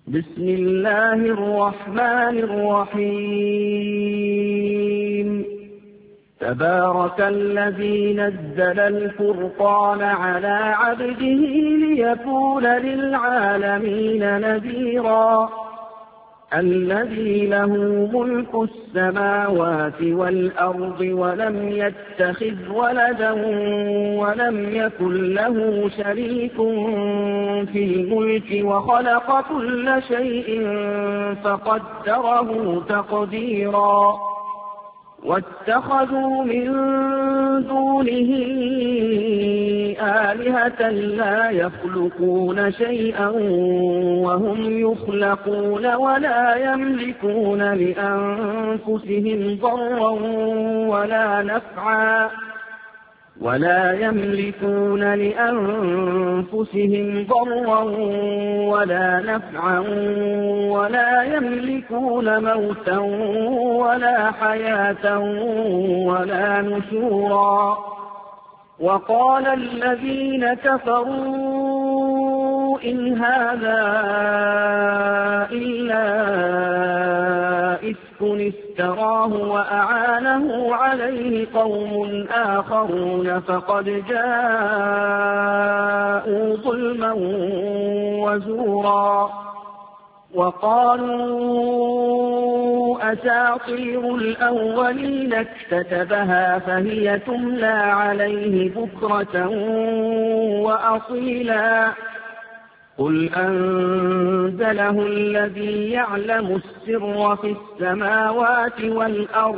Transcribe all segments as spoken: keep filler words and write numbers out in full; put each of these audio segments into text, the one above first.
بسم الله الرحمن الرحيم تبارك الذي نزل الفرقان على عبده ليكون للعالمين نذيرا الذي له ملك السماوات والأرض ولم يتخذ ولدا ولم يكن له شريك في الملك وخلق كل شيء فقدره تقديرا واتخذوا من دونه آلهة لا يخلقون شيئا وهم يخلقون ولا يملكون لأنفسهم ضرا ولا نفعا ولا يملكون لأنفسهم ضرا ولا نفعا ولا يملكون موتا ولا حياة ولا نشورا وقال الذين كفروا إن هذا إلا إفك افتراه وأعانه عليه قوم آخرون فقد جاءوا ظلما وزورا وقالوا أساطير الأولين اكتتبها فهي تملى عليه بكرة وأصيلا قل أنزله الذي يعلم السر في السماوات والأرض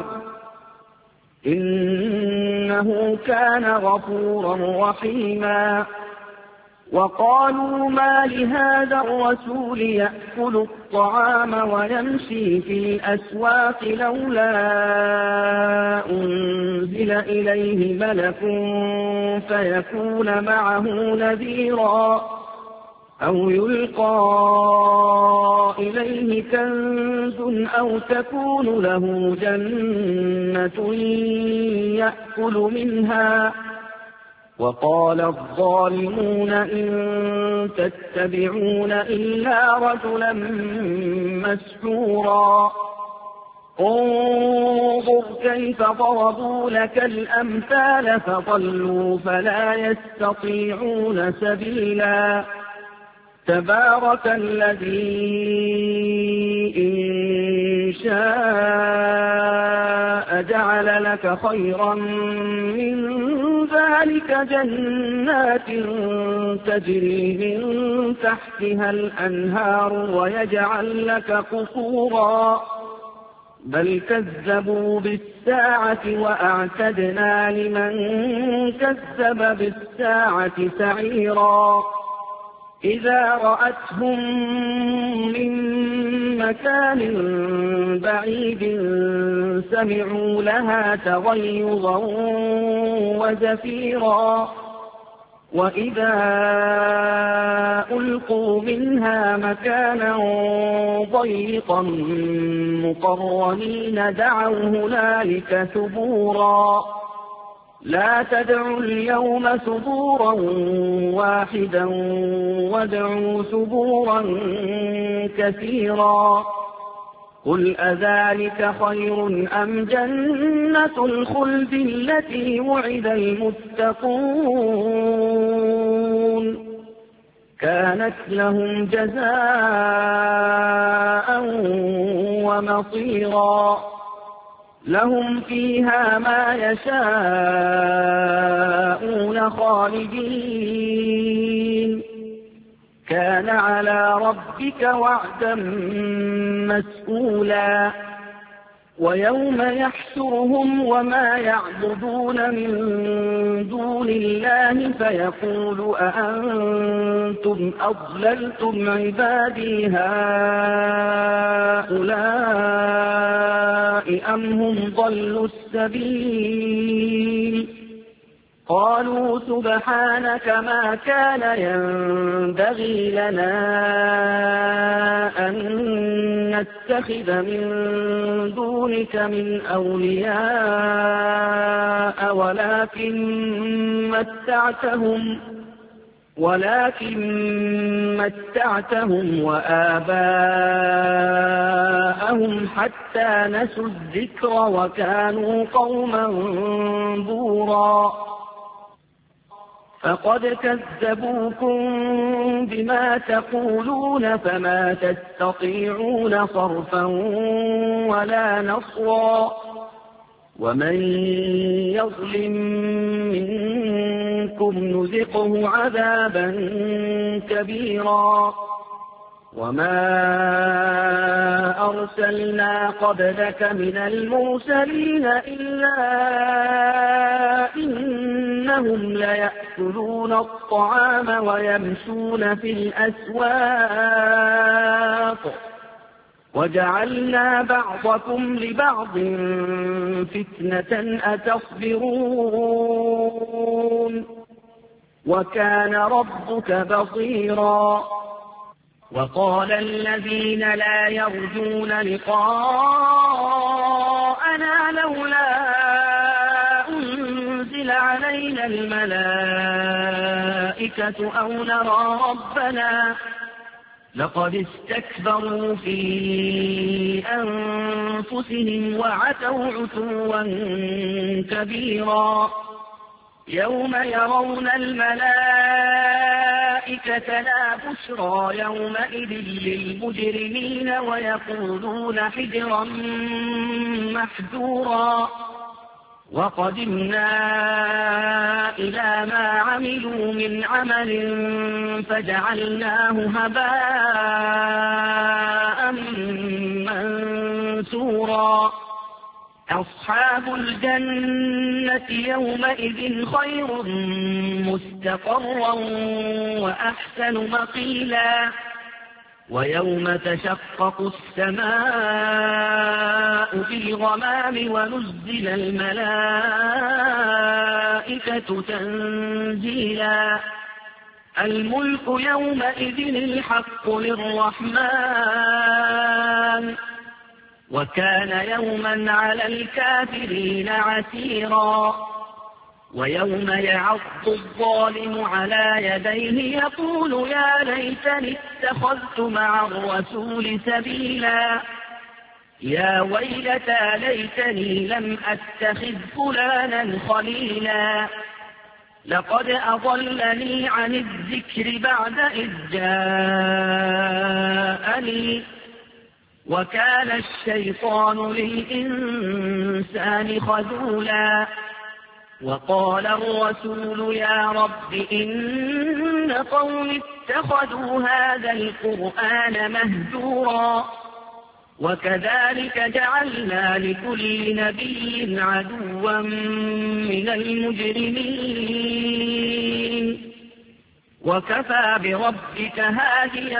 إنه كان غفورا رحيما وقالوا ما لهذا الرسول يأكل الطعام ويمشي في الأسواق لولا أنزل إليه ملك فيكون معه نذيرا أو يلقى إليه كنز أو تكون له جنة يأكل منها وقال الظالمون إن تتبعون إلا رجلا مسحورا انظر كيف ضربوا لك الأمثال فضلوا فلا يستطيعون سبيلا تبارك الذي إن شاء جعل لك خيرا من ذلك جنات تجري من تحتها الأنهار ويجعل لك قصورا بل كذبوا بالساعة وأعتدنا لمن كذب بالساعة سعيرا إذا رأتهم من مكان بعيد سمعوا لها تغيظا وزفيرا وإذا ألقوا منها مكانا ضيقا مقرنين دعوا هنالك ثبورا لا تدعوا اليوم ثبورا واحدا وادعوا ثبورا كثيرا قل أذلك خير أم جنة الخلد التي وعد المتقون كانت لهم جزاء ومصيرا لهم فيها ما يشاءون خالدين كان على ربك وعدا مسئولا ويوم يحشرهم وما يعبدون من دون الله فيقول أأنتم أضللتم عبادي هؤلاء أم هم ضلوا السبيل قالوا سبحانك ما كان ينبغي لنا أن نتخذ من دونك من أولياء ولكن متعتهم ولكن متعتهم وآباءهم حتى نسوا الذكر وكانوا قوما بورا فقد كذبوكم بما تقولون فما تستطيعون صرفا ولا نصرا ومن يظلم منكم نذقه عذابا كبيرا وما أرسلنا قبلك من المرسلين إلا إنهم ليأكلون الطعام ويمشون في الأسواق وجعلنا بعضكم لبعض فتنة أتصبرون وكان ربك بصيرا وقال الذين لا يرجون لقاءنا لولا أنزل علينا الملائكة أو نرى ربنا لقد استكبروا في أنفسهم وعتوا عتوا كبيرا يوم يرون الملائكة لا بشرى يومئذ للمجرمين ويقولون حجرا محجورا وقدمنا إلى ما عملوا من عمل فجعلناه هباء منثورا أصحاب الجنة يومئذ خير مستقرا وأحسن مقيلا ويوم تشقق السماء بالغمام ونزل الملائكة تنزيلا الملك يومئذ الحق للرحمن وكان يوما على الكافرين عسيرا ويوم يعض الظالم على يديه يقول يا ليتني اتخذت مع الرسول سبيلا يا ويلتى ليتني لم أتخذ فلانا خليلا لقد أضلني عن الذكر بعد إذ جاءني وكان الشيطان للإنسان خذولا وقال الرسول يا رب إن قوم اتخذوا هذا القرآن مهجورا وكذلك جعلنا لكل نبي عدوا من المجرمين وكفى بربك هاديا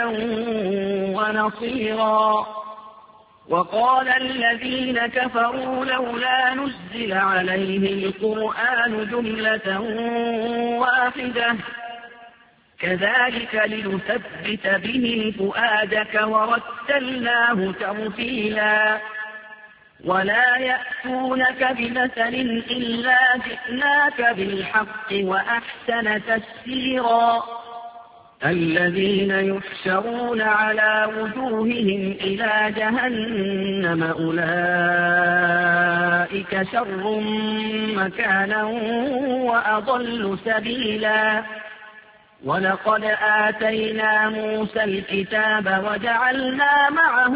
ونصيرا وقال الذين كفروا لولا نزل عليه القرآن جملة واحدة كذلك لنثبت به فؤادك ورتلناه ترتيلا ولا يأتونك بمثل إلا جئناك بالحق وأحسن تفسيرا الذين يحشرون على وجوههم إلى جهنم أولئك شر مكانا وأضل سبيلا ولقد آتينا موسى الكتاب وجعلنا معه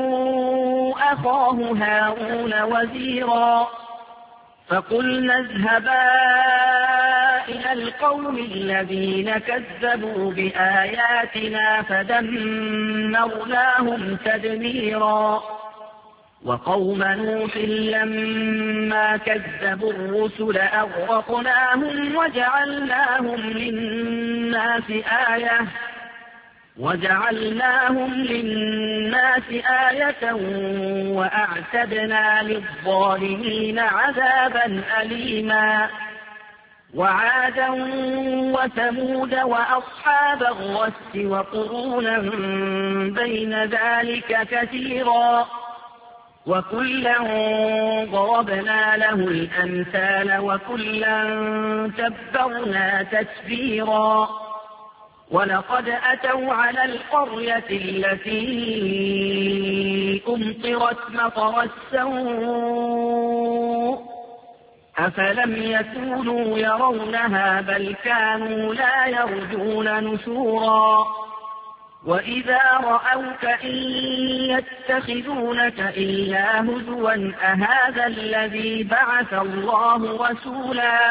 أخاه هارون وزيرا فقلنا اذهبا إلى القوم الذين كذبوا بآياتنا فدمرناهم تدميرا وقوم نوح لما كذبوا الرسل أغرقناهم وجعلناهم للناس آية وجعلناهم للناس آية وأعتدنا للظالمين عذابا أليما وعادا وثمود وأصحاب الرس وقرونا بين ذلك كثيرا وكلا ضربنا له الأمثال وكلا تبرنا تتبيرا ولقد أتوا على القرية التي أمطرت مطر السوء أفلم يكونوا يرونها بل كانوا لا يرجون نشورا وإذا رأوك إن يتخذونك إلا هزوا أهذا الذي بعث الله رسولا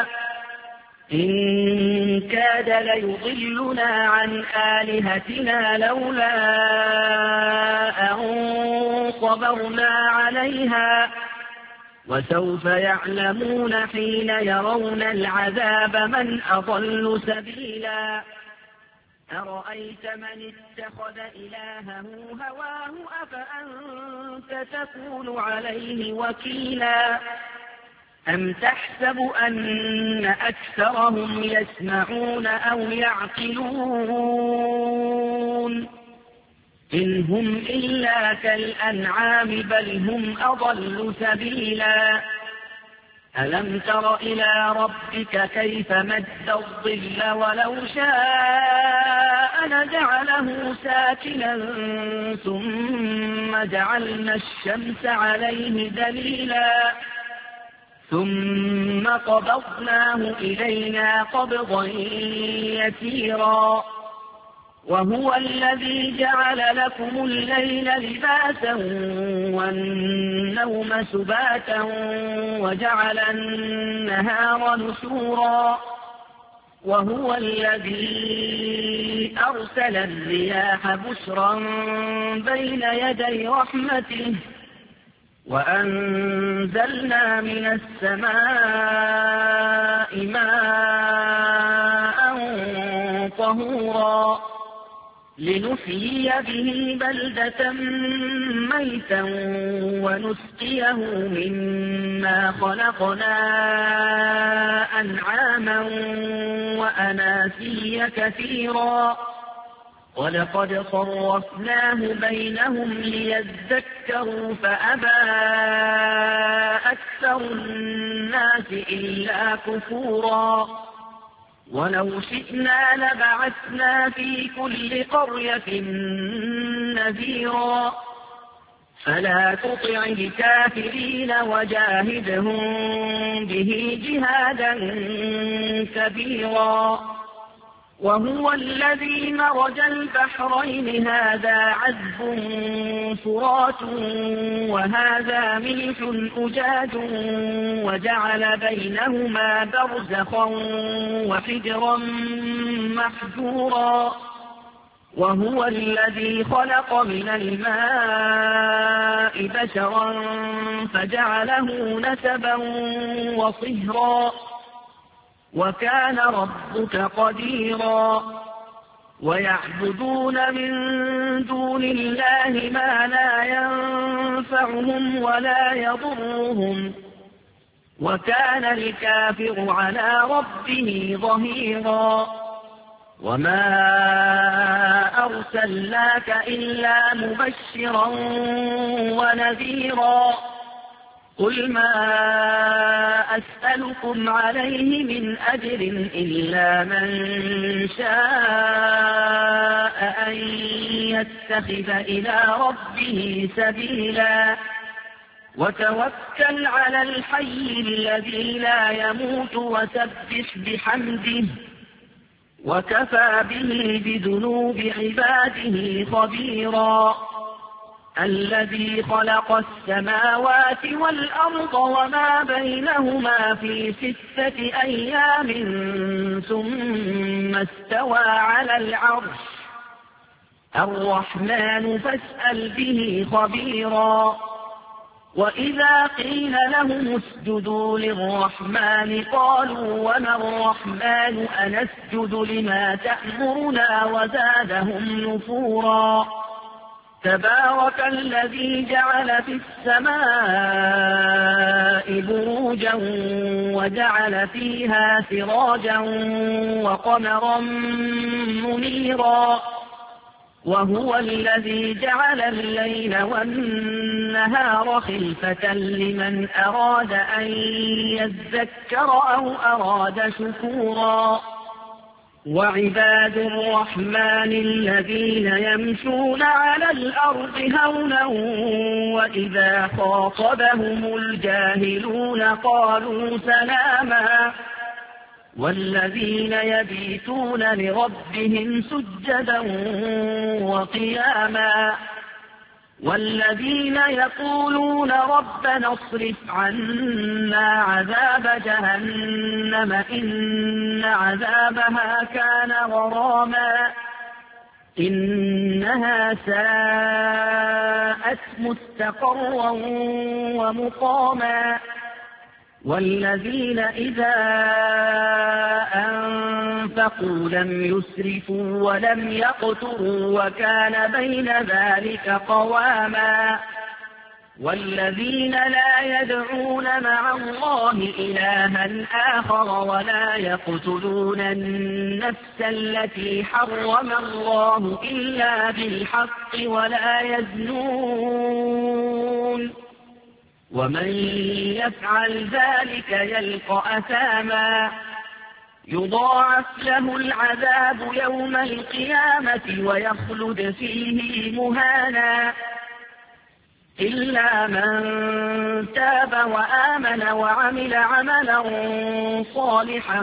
إن كاد ليضلنا عن آلهتنا لولا أن صبرنا عليها وسوف يعلمون حين يرون العذاب من أضل سبيلا أرأيت من اتخذ إلهه هواه أفأنت تكون عليه وكيلا أم تحسب أن أكثرهم يسمعون أو يعقلون إن هم إلا كالأنعام بل هم أضل سبيلا ألم تر إلى ربك كيف مد الظل ولو شاء لجعله ساكنا ثم جعلنا الشمس عليه دليلا ثم قبضناه إلينا قبضا يسيرا وهو الذي جعل لكم الليل لباسا والنوم سباتا وجعل النهار نشورا وهو الذي أرسل الرياح بشرا بين يدي رحمته وأنزلنا من السماء ماء طهورا لنحيي به بلدة ميتا ونسقيه مما خلقنا أنعاما وأناسيا كثيرا ولقد صرفناه بينهم ليذكروا فأبى أكثر الناس إلا كفورا ولو شئنا لبعثنا في كل قرية نذيرا فلا تطع الكافرين وجاهدهم به جهادا كبيرا وهو الذي مرج البحرين هذا عذب فرات وهذا ملح أجاج وجعل بينهما برزخا وحجرا محجورا وهو الذي خلق من الماء بشرا فجعله نسبا وصهرا وكان ربك قديرا ويعبدون من دون الله ما لا ينفعهم ولا يضرهم وكان الكافر على ربه ظهيرا وما أرسلناك إلا مبشرا ونذيرا قل ما أسألكم عليه من أجر إلا من شاء أن يتخذ إلى ربه سبيلا وتوكل على الحي الذي لا يموت وسبح بحمده وكفى به بذنوب عباده خبيرا الذي خلق السماوات والأرض وما بينهما في ستة أيام ثم استوى على العرش الرحمن فاسأل به خبيرا وإذا قيل لهم اسجدوا للرحمن قالوا وما الرحمن أنسجد لما تأمرنا وزادهم نفورا تبارك الذي جعل في السماء بروجا وجعل فيها سراجا وقمرا منيرا وهو الذي جعل الليل والنهار خلفة لمن أراد أن يذكر أو أراد شكورا وعباد الرحمن الذين يمشون على الأرض هونا وإذا خاطبهم الجاهلون قالوا سلاما والذين يبيتون لربهم سجدا وقياما والذين يقولون ربنا اصرف عنا عذاب جهنم إن عذابها كان غراما إنها ساءت مستقرا ومقاما والذين إذا أنفقوا لم يسرفوا ولم يقتروا وكان بين ذلك قواما والذين لا يدعون مع الله إلها آخر ولا يقتلون النفس التي حرم الله إلا بالحق ولا يزنون ومن يفعل ذلك يلقى أثاما يضاعف له العذاب يوم القيامة ويخلد فيه مهانا إلا من تاب وآمن وعمل عملا صالحا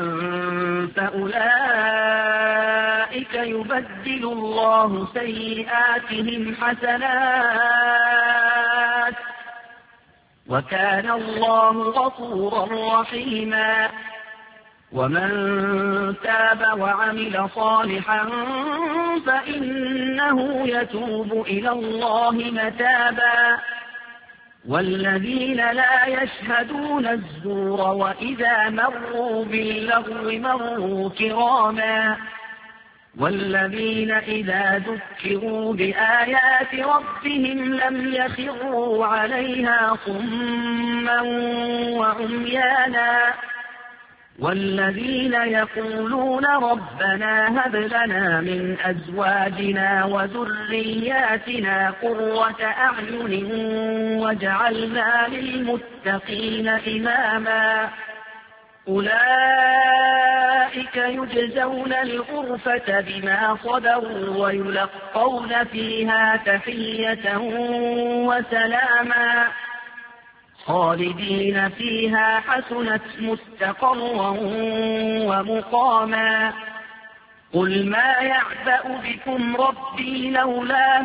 فأولئك يبدل الله سيئاتهم حسنات وكان الله غفورا رحيما ومن تاب وعمل صالحا فإنه يتوب إلى الله متابا والذين لا يشهدون الزور وإذا مروا باللغو مروا كراما والذين إذا ذكروا بآيات ربهم لم يخروا عليها صما وعميانا والذين يقولون ربنا هب لنا من أزواجنا وذرياتنا قرة أعين واجعلنا للمتقين إماما أولئك يجزون الغرفة بما صبروا ويلقون فيها تحية وسلاما خالدين فيها حسنت مستقرا ومقاما قل ما يعبأ بكم ربي لولا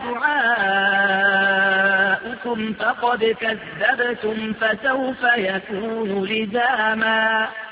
دعاؤكم فقد كذبتم فسوف يكون لزاما